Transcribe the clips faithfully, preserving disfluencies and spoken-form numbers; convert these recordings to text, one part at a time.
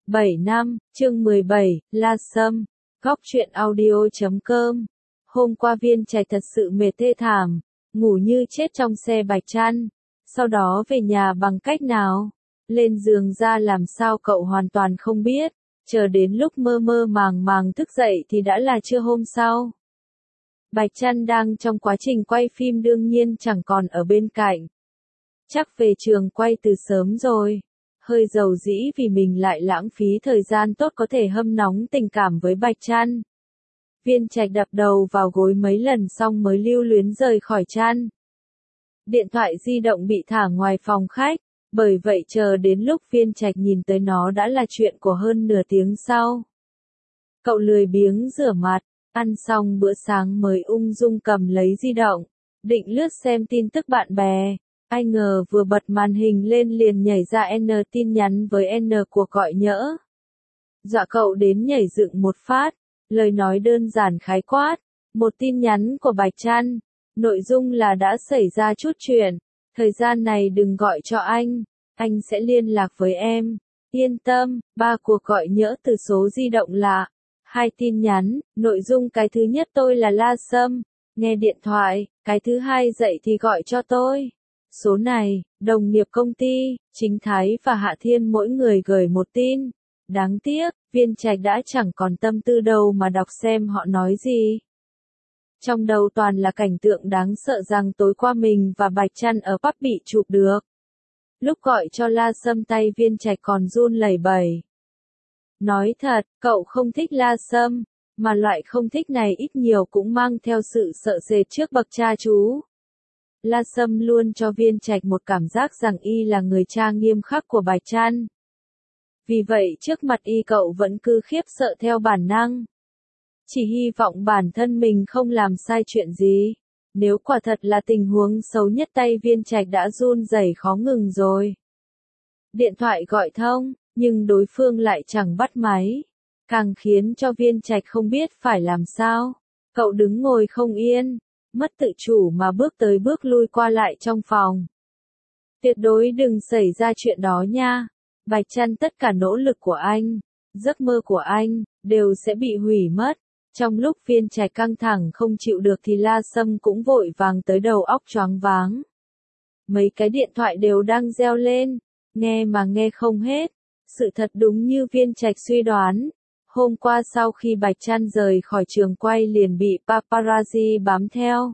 bảy năm, chương mười bảy, La Sâm, góc truyện audio chấm com. Hôm qua Viên Trạch thật sự mệt thê thảm, ngủ như chết trong xe Bạch Trăn, sau đó về nhà bằng cách nào? Lên giường ra làm sao cậu hoàn toàn không biết, chờ đến lúc mơ mơ màng màng thức dậy thì đã là trưa hôm sau. Bạch Trăn đang trong quá trình quay phim đương nhiên chẳng còn ở bên cạnh. Chắc về trường quay từ sớm rồi. Hơi dầu dĩ vì mình lại lãng phí thời gian tốt có thể hâm nóng tình cảm với Bạch Trăn. Viên Trạch đập đầu vào gối mấy lần xong mới lưu luyến rời khỏi chăn. Điện thoại di động bị thả ngoài phòng khách, bởi vậy chờ đến lúc Viên Trạch nhìn tới nó đã là chuyện của hơn nửa tiếng sau. Cậu lười biếng rửa mặt, ăn xong bữa sáng mới ung dung cầm lấy di động, định lướt xem tin tức bạn bè. Ai ngờ vừa bật màn hình lên liền nhảy ra N tin nhắn với N cuộc gọi nhỡ. Dọa cậu đến nhảy dựng một phát, lời nói đơn giản khái quát, một tin nhắn của Bạch Trăn, nội dung là đã xảy ra chút chuyện, thời gian này đừng gọi cho anh, anh sẽ liên lạc với em, yên tâm, ba cuộc gọi nhỡ từ số di động lạ, hai tin nhắn, nội dung cái thứ nhất tôi là La Sâm, nghe điện thoại, cái thứ hai dậy thì gọi cho tôi. Số này, đồng nghiệp công ty, Chính Thái và Hạ Thiên mỗi người gửi một tin. Đáng tiếc, Viên Trạch đã chẳng còn tâm tư đâu mà đọc xem họ nói gì. Trong đầu toàn là cảnh tượng đáng sợ rằng tối qua mình và Bạch Trăn ở pub bị chụp được. Lúc gọi cho La Sâm tay Viên Trạch còn run lẩy bẩy. Nói thật, cậu không thích La Sâm, mà loại không thích này ít nhiều cũng mang theo sự sợ sệt trước bậc cha chú. La Sâm luôn cho Viên Trạch một cảm giác rằng y là người cha nghiêm khắc của Bạch Trăn. Vì vậy trước mặt y cậu vẫn cứ khiếp sợ theo bản năng. Chỉ hy vọng bản thân mình không làm sai chuyện gì. Nếu quả thật là tình huống xấu nhất tay Viên Trạch đã run rẩy khó ngừng rồi. Điện thoại gọi thông, nhưng đối phương lại chẳng bắt máy. Càng khiến cho Viên Trạch không biết phải làm sao. Cậu đứng ngồi không yên. Mất tự chủ mà bước tới bước lui qua lại trong phòng. Tuyệt đối đừng xảy ra chuyện đó nha. Bạch Trăn tất cả nỗ lực của anh, giấc mơ của anh, đều sẽ bị hủy mất. Trong lúc Viên Trạch căng thẳng không chịu được thì La Sâm cũng vội vàng tới đầu óc choáng váng. Mấy cái điện thoại đều đang reo lên, nghe mà nghe không hết. Sự thật đúng như Viên Trạch suy đoán. Hôm qua sau khi Bạch Trăn rời khỏi trường quay liền bị paparazzi bám theo.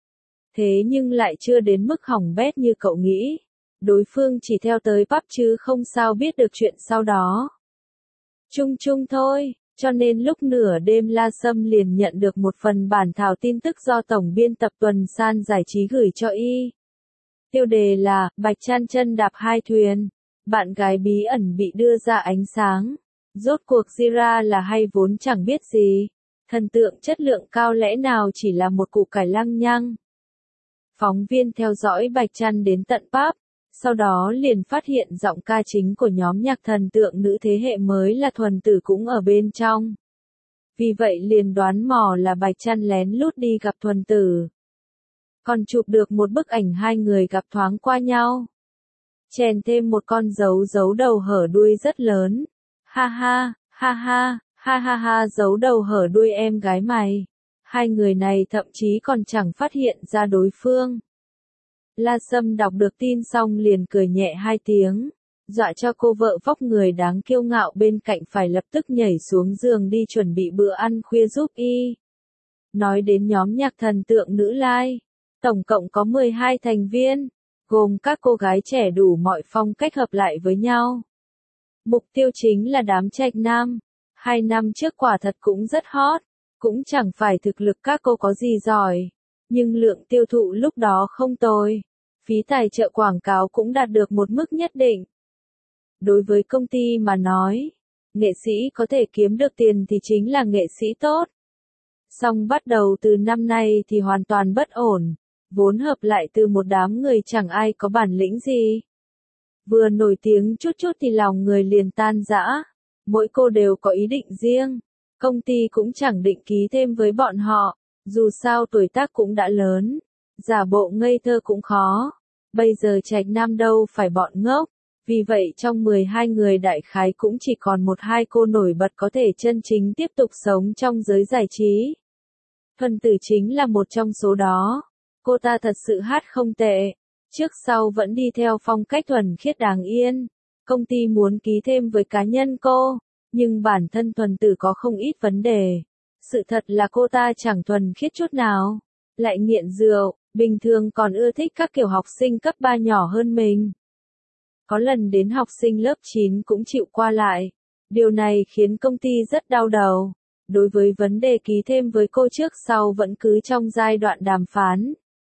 Thế nhưng lại chưa đến mức hỏng bét như cậu nghĩ. Đối phương chỉ theo tới pub chứ không sao biết được chuyện sau đó. Chung chung thôi, cho nên lúc nửa đêm La Sâm liền nhận được một phần bản thảo tin tức do tổng biên tập Tuần San Giải trí gửi cho y. Tiêu đề là, Bạch Trăn chân đạp hai thuyền, bạn gái bí ẩn bị đưa ra ánh sáng. Rốt cuộc Zira là hay vốn chẳng biết gì, thần tượng chất lượng cao lẽ nào chỉ là một củ cải lăng nhăng. Phóng viên theo dõi Bạch Trăn đến tận pub, sau đó liền phát hiện giọng ca chính của nhóm nhạc thần tượng nữ thế hệ mới là Thuần Tử cũng ở bên trong. Vì vậy liền đoán mò là Bạch Trăn lén lút đi gặp Thuần Tử. Còn chụp được một bức ảnh hai người gặp thoáng qua nhau. Chèn thêm một con dấu dấu đầu hở đuôi rất lớn. Ha ha, ha ha, ha ha ha giấu đầu hở đuôi em gái mày. Hai người này thậm chí còn chẳng phát hiện ra đối phương. La Sâm đọc được tin xong liền cười nhẹ hai tiếng, dọa cho cô vợ vóc người đáng kiêu ngạo bên cạnh phải lập tức nhảy xuống giường đi chuẩn bị bữa ăn khuya giúp y. Nói đến nhóm nhạc thần tượng nữ lai, tổng cộng có mười hai thành viên, gồm các cô gái trẻ đủ mọi phong cách hợp lại với nhau. Mục tiêu chính là đám trạch nam, hai năm trước quả thật cũng rất hot, cũng chẳng phải thực lực các cô có gì giỏi, nhưng lượng tiêu thụ lúc đó không tồi, phí tài trợ quảng cáo cũng đạt được một mức nhất định. Đối với công ty mà nói, nghệ sĩ có thể kiếm được tiền thì chính là nghệ sĩ tốt. Song bắt đầu từ năm nay thì hoàn toàn bất ổn, vốn hợp lại từ một đám người chẳng ai có bản lĩnh gì. Vừa nổi tiếng chút chút thì lòng người liền tan rã, mỗi cô đều có ý định riêng, công ty cũng chẳng định ký thêm với bọn họ, dù sao tuổi tác cũng đã lớn, giả bộ ngây thơ cũng khó, bây giờ Trạch Nam đâu phải bọn ngốc, Vì vậy trong mười hai người đại khái cũng chỉ còn một hai cô nổi bật có thể chân chính tiếp tục sống trong giới giải trí. Thuần Tử chính là một trong số đó. Cô ta thật sự hát không tệ. Trước sau vẫn đi theo phong cách thuần khiết đáng yên. Công ty muốn ký thêm với cá nhân cô, nhưng bản thân Thuần Tử có không ít vấn đề. Sự thật là cô ta chẳng thuần khiết chút nào. Lại nghiện rượu, bình thường còn ưa thích các kiểu học sinh cấp ba nhỏ hơn mình. Có lần đến học sinh lớp chín cũng chịu qua lại. Điều này khiến công ty rất đau đầu. Đối với vấn đề ký thêm với cô trước sau vẫn cứ trong giai đoạn đàm phán.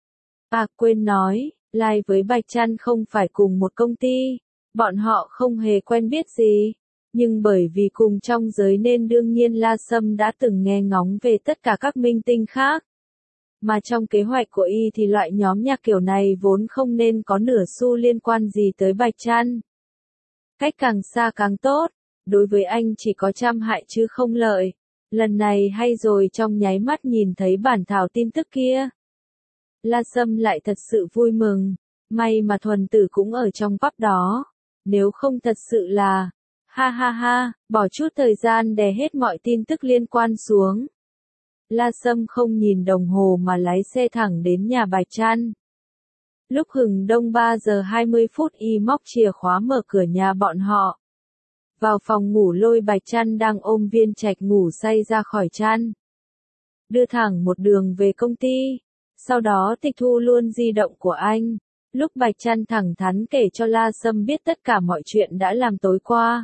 À quên nói, Lai với Bạch Trăn không phải cùng một công ty. Bọn họ không hề quen biết gì. Nhưng bởi vì cùng trong giới nên đương nhiên La Sâm đã từng nghe ngóng về tất cả các minh tinh khác. Mà trong kế hoạch của y thì loại nhóm nhạc kiểu này vốn không nên có nửa xu liên quan gì tới Bạch Trăn. Cách càng xa càng tốt, đối với anh chỉ có trăm hại chứ không lợi. Lần này hay rồi trong nháy mắt nhìn thấy bản thảo tin tức kia. La Sâm lại thật sự vui mừng, may mà Thuần Tử cũng ở trong pub đó. Nếu không thật sự là, ha ha ha, bỏ chút thời gian đè hết mọi tin tức liên quan xuống. La Sâm không nhìn đồng hồ mà lái xe thẳng đến nhà Bạch Trăn. Lúc hừng đông ba giờ hai mươi phút y móc chìa khóa mở cửa nhà bọn họ. Vào phòng ngủ lôi Bạch Trăn đang ôm Viên Trạch ngủ say ra khỏi chăn. Đưa thẳng một đường về công ty. Sau đó tịch thu luôn di động của anh. Lúc Bạch Trăn thẳng thắn kể cho La Sâm biết tất cả mọi chuyện đã làm tối qua.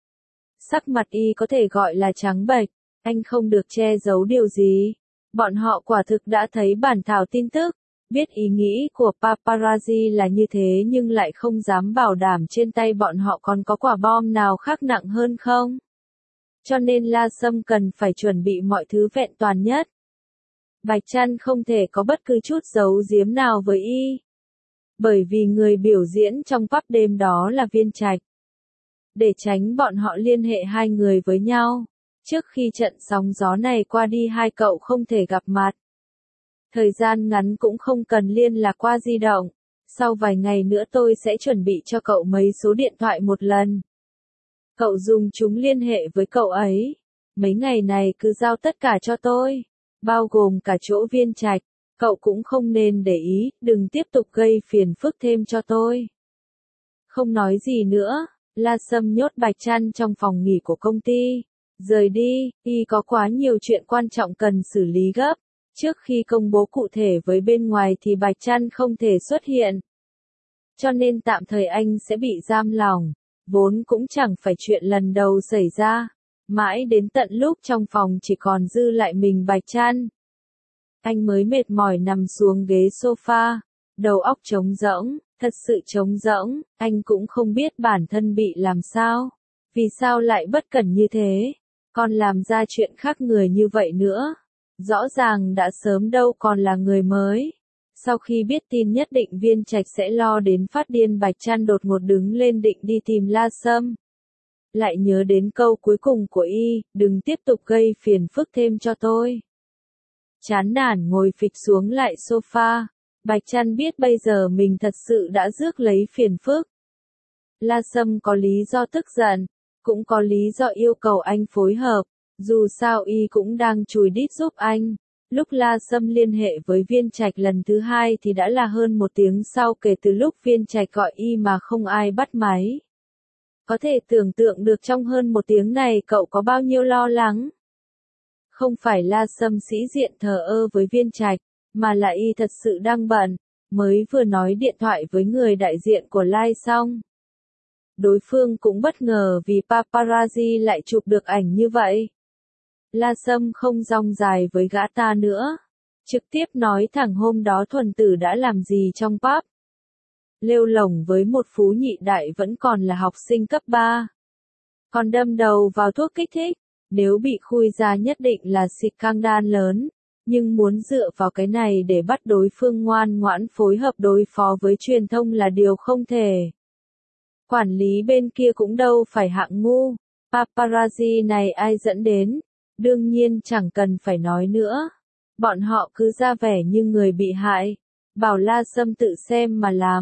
Sắc mặt y có thể gọi là trắng bệch. Anh không được che giấu điều gì. Bọn họ quả thực đã thấy bản thảo tin tức. Biết ý nghĩ của paparazzi là như thế nhưng lại không dám bảo đảm trên tay bọn họ còn có quả bom nào khác nặng hơn không. Cho nên La Sâm cần phải chuẩn bị mọi thứ vẹn toàn nhất. Bạch Trăn không thể có bất cứ chút giấu giếm nào với y. Bởi vì người biểu diễn trong pub đêm đó là Viên Trạch. Để tránh bọn họ liên hệ hai người với nhau. Trước khi trận sóng gió này qua đi hai cậu không thể gặp mặt. Thời gian ngắn cũng không cần liên lạc qua di động. Sau vài ngày nữa tôi sẽ chuẩn bị cho cậu mấy số điện thoại một lần. Cậu dùng chúng liên hệ với cậu ấy. Mấy ngày này cứ giao tất cả cho tôi. Bao gồm cả chỗ Viên Trạch. Cậu cũng không nên để ý, đừng tiếp tục gây phiền phức thêm cho tôi. Không nói gì nữa, La Sâm nhốt Bạch Trăn trong phòng nghỉ của công ty. Rời đi, y có quá nhiều chuyện quan trọng cần xử lý gấp. Trước khi công bố cụ thể với bên ngoài thì Bạch Trăn không thể xuất hiện. Cho nên tạm thời anh sẽ bị giam lỏng. Vốn cũng chẳng phải chuyện lần đầu xảy ra. Mãi đến tận lúc trong phòng chỉ còn dư lại mình Bạch Trăn. Anh mới mệt mỏi nằm xuống ghế sofa. Đầu óc trống rỗng, thật sự trống rỗng. Anh cũng không biết bản thân bị làm sao. Vì sao lại bất cẩn như thế. Còn làm ra chuyện khác người như vậy nữa. Rõ ràng đã sớm đâu còn là người mới. Sau khi biết tin nhất định Viên Trạch sẽ lo đến phát điên, Bạch Trăn đột ngột đứng lên định đi tìm La Sâm. Lại nhớ đến câu cuối cùng của y, đừng tiếp tục gây phiền phức thêm cho tôi. Chán nản ngồi phịch xuống lại sofa. Bạch Trăn biết bây giờ mình thật sự đã rước lấy phiền phức. La Sâm có lý do tức giận, cũng có lý do yêu cầu anh phối hợp. Dù sao y cũng đang chùi đít giúp anh. Lúc La Sâm liên hệ với Viên Trạch lần thứ hai thì đã là hơn một tiếng sau kể từ lúc Viên Trạch gọi y mà không ai bắt máy. Có thể tưởng tượng được trong hơn một tiếng này cậu có bao nhiêu lo lắng. Không phải La Sâm sĩ diện thờ ơ với Viên Trạch, mà là y thật sự đang bận, mới vừa nói điện thoại với người đại diện của Lai xong. Đối phương cũng bất ngờ vì paparazzi lại chụp được ảnh như vậy. La Sâm không rong dài với gã ta nữa. Trực tiếp nói thẳng hôm đó Thuần Tử đã làm gì trong pub. Lêu lổng với một phú nhị đại vẫn còn là học sinh cấp ba. Còn đâm đầu vào thuốc kích thích. Nếu bị khui ra nhất định là scandal lớn. Nhưng muốn dựa vào cái này để bắt đối phương ngoan ngoãn phối hợp đối phó với truyền thông là điều không thể. Quản lý bên kia cũng đâu phải hạng ngu. Paparazzi này ai dẫn đến? Đương nhiên chẳng cần phải nói nữa. Bọn họ cứ ra vẻ như người bị hại. Bảo La Sâm tự xem mà làm.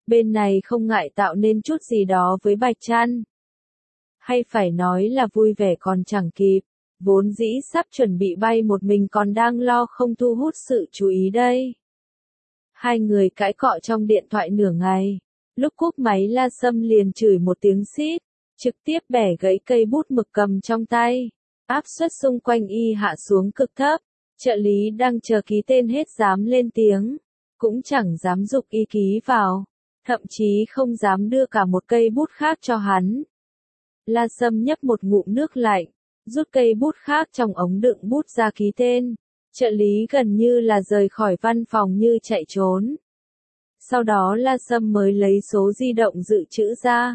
bên này không ngại tạo nên chút gì đó với Bạch Trăn. Hay phải nói là vui vẻ còn chẳng kịp, vốn dĩ sắp chuẩn bị bay một mình còn đang lo không thu hút sự chú ý đây. Hai người cãi cọ trong điện thoại nửa ngày, lúc cúp máy La Sâm liền chửi một tiếng xít, trực tiếp bẻ gãy cây bút mực cầm trong tay, áp suất xung quanh y hạ xuống cực thấp, trợ lý đang chờ ký tên hết dám lên tiếng, cũng chẳng dám giục y ký vào, thậm chí không dám đưa cả một cây bút khác cho hắn. La Sâm nhấp một ngụm nước lạnh, rút cây bút khác trong ống đựng bút ra ký tên, trợ lý gần như là rời khỏi văn phòng như chạy trốn. Sau đó La Sâm mới lấy số di động dự trữ ra,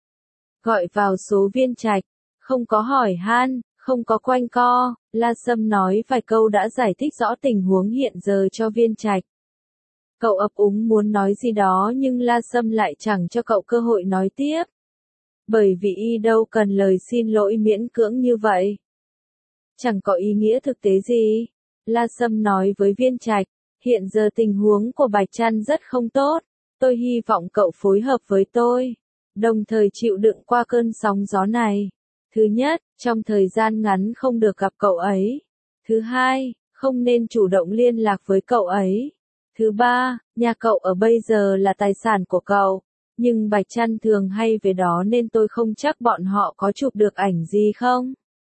gọi vào số Viên Trạch, không có hỏi han, không có quanh co, La Sâm nói vài câu đã giải thích rõ tình huống hiện giờ cho Viên Trạch. Cậu ấp úng muốn nói gì đó nhưng La Sâm lại chẳng cho cậu cơ hội nói tiếp. Bởi vì y đâu cần lời xin lỗi miễn cưỡng như vậy. Chẳng có ý nghĩa thực tế gì. La Sâm nói với Viên Trạch, hiện giờ tình huống của Bạch Trăn rất không tốt, tôi hy vọng cậu phối hợp với tôi, đồng thời chịu đựng qua cơn sóng gió này. Thứ nhất, trong thời gian ngắn không được gặp cậu ấy. Thứ hai, không nên chủ động liên lạc với cậu ấy. Thứ ba, nhà cậu ở bây giờ là tài sản của cậu, nhưng Bạch Trăn thường hay về đó nên tôi không chắc bọn họ có chụp được ảnh gì không.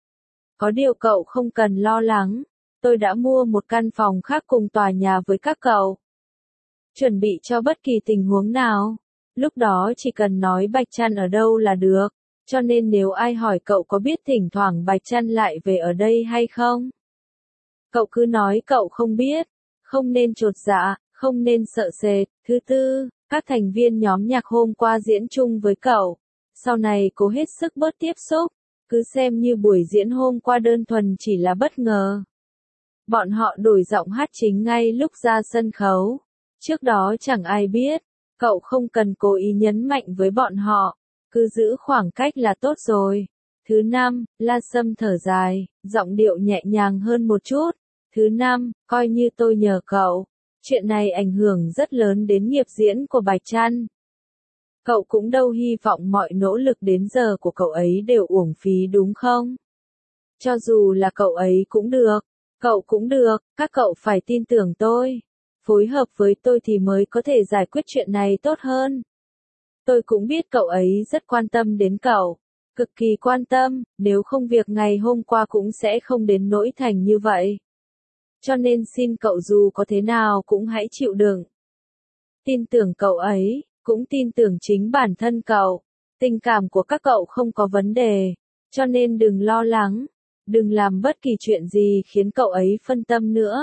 Có điều cậu không cần lo lắng, tôi đã mua một căn phòng khác cùng tòa nhà với các cậu. Chuẩn bị cho bất kỳ tình huống nào, lúc đó chỉ cần nói Bạch Trăn ở đâu là được, cho nên nếu ai hỏi cậu có biết thỉnh thoảng Bạch Trăn lại về ở đây hay không, cậu cứ nói cậu không biết, không nên chột dạ, không nên sợ sệt. Thứ tư, các thành viên nhóm nhạc hôm qua diễn chung với cậu, sau này cố hết sức bớt tiếp xúc, cứ xem như buổi diễn hôm qua đơn thuần chỉ là bất ngờ. Bọn họ đổi giọng hát chính ngay lúc ra sân khấu, trước đó chẳng ai biết, cậu không cần cố ý nhấn mạnh với bọn họ, cứ giữ khoảng cách là tốt rồi. Thứ năm, La Sâm thở dài, giọng điệu nhẹ nhàng hơn một chút. Thứ năm, coi như tôi nhờ cậu, chuyện này ảnh hưởng rất lớn đến nghiệp diễn của Bạch Trăn. Cậu cũng đâu hy vọng mọi nỗ lực đến giờ của cậu ấy đều uổng phí đúng không? Cho dù là cậu ấy cũng được, cậu cũng được, các cậu phải tin tưởng tôi. Phối hợp với tôi thì mới có thể giải quyết chuyện này tốt hơn. Tôi cũng biết cậu ấy rất quan tâm đến cậu, cực kỳ quan tâm, nếu không việc ngày hôm qua cũng sẽ không đến nỗi thành như vậy. Cho nên xin cậu dù có thế nào cũng hãy chịu đựng. Tin tưởng cậu ấy, cũng tin tưởng chính bản thân cậu. Tình cảm của các cậu không có vấn đề, cho nên đừng lo lắng, đừng làm bất kỳ chuyện gì khiến cậu ấy phân tâm nữa.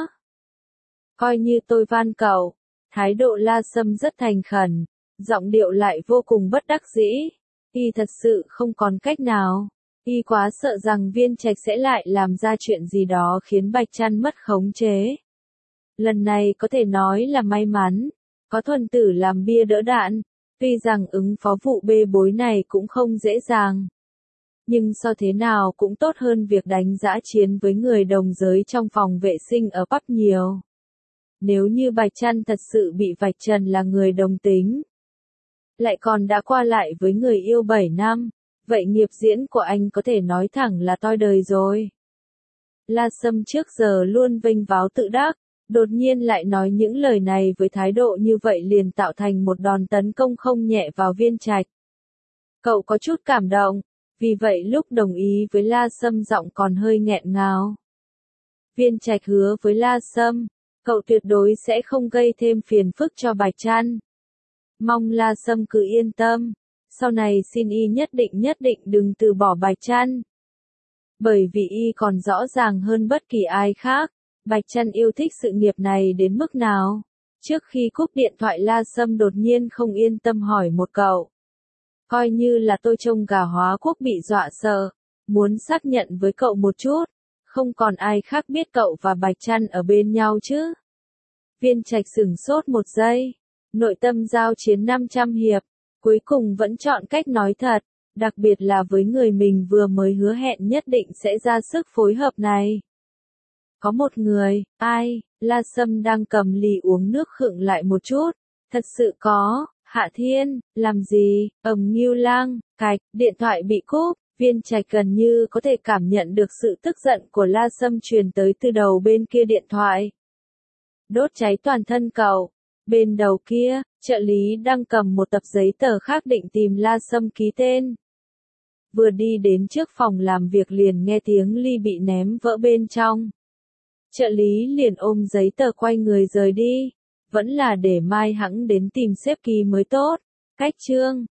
Coi như tôi van cậu. Thái độ La Sâm rất thành khẩn, giọng điệu lại vô cùng bất đắc dĩ. Y thật sự không còn cách nào. Y quá sợ rằng Viên Trạch sẽ lại làm ra chuyện gì đó khiến Bạch Trăn mất khống chế. Lần này có thể nói là may mắn, có Thuần Tử làm bia đỡ đạn, tuy rằng ứng phó vụ bê bối này cũng không dễ dàng. Nhưng so thế nào cũng tốt hơn việc đánh dã chiến với người đồng giới trong phòng vệ sinh ở pub nhiều. Nếu như Bạch Trăn thật sự bị vạch trần là người đồng tính, lại còn đã qua lại với người yêu bảy năm, vậy nghiệp diễn của anh có thể nói thẳng là toi đời rồi. La Sâm trước giờ luôn vênh váo tự đắc, đột nhiên lại nói những lời này với thái độ như vậy liền tạo thành một đòn tấn công không nhẹ vào Viên Trạch. Cậu có chút cảm động, vì vậy lúc đồng ý với La Sâm giọng còn hơi nghẹn ngào. Viên Trạch hứa với La Sâm, cậu tuyệt đối sẽ không gây thêm phiền phức cho Bạch Trăn. Mong La Sâm cứ yên tâm, sau này xin y nhất định nhất định đừng từ bỏ Bạch Trăn. Bởi vì y còn rõ ràng hơn bất kỳ ai khác, Bạch Trăn yêu thích sự nghiệp này đến mức nào. Trước khi cúp điện thoại La Sâm đột nhiên không yên tâm hỏi một cậu. Coi như là tôi trông gà hóa quốc bị dọa sợ, muốn xác nhận với cậu một chút, không còn ai khác biết cậu và Bạch Trăn ở bên nhau chứ. Viên Trạch sửng sốt một giây, nội tâm giao chiến năm trăm hiệp, cuối cùng vẫn chọn cách nói thật, đặc biệt là với người mình vừa mới hứa hẹn nhất định sẽ ra sức phối hợp này. Có một người, ai, La Sâm đang cầm ly uống nước khựng lại một chút, thật sự có, Hạ Thiên, làm gì, ầm Ngưu Lang, cạch, điện thoại bị cúp, Viên Trạch gần như có thể cảm nhận được sự tức giận của La Sâm truyền tới từ đầu bên kia điện thoại. Đốt cháy toàn thân cậu. Bên đầu kia, trợ lý đang cầm một tập giấy tờ khác định tìm La Sâm ký tên. Vừa đi đến trước phòng làm việc liền nghe tiếng ly bị ném vỡ bên trong. Trợ lý liền ôm giấy tờ quay người rời đi. Vẫn là để mai hẵng đến tìm sếp ký mới tốt. Cách chương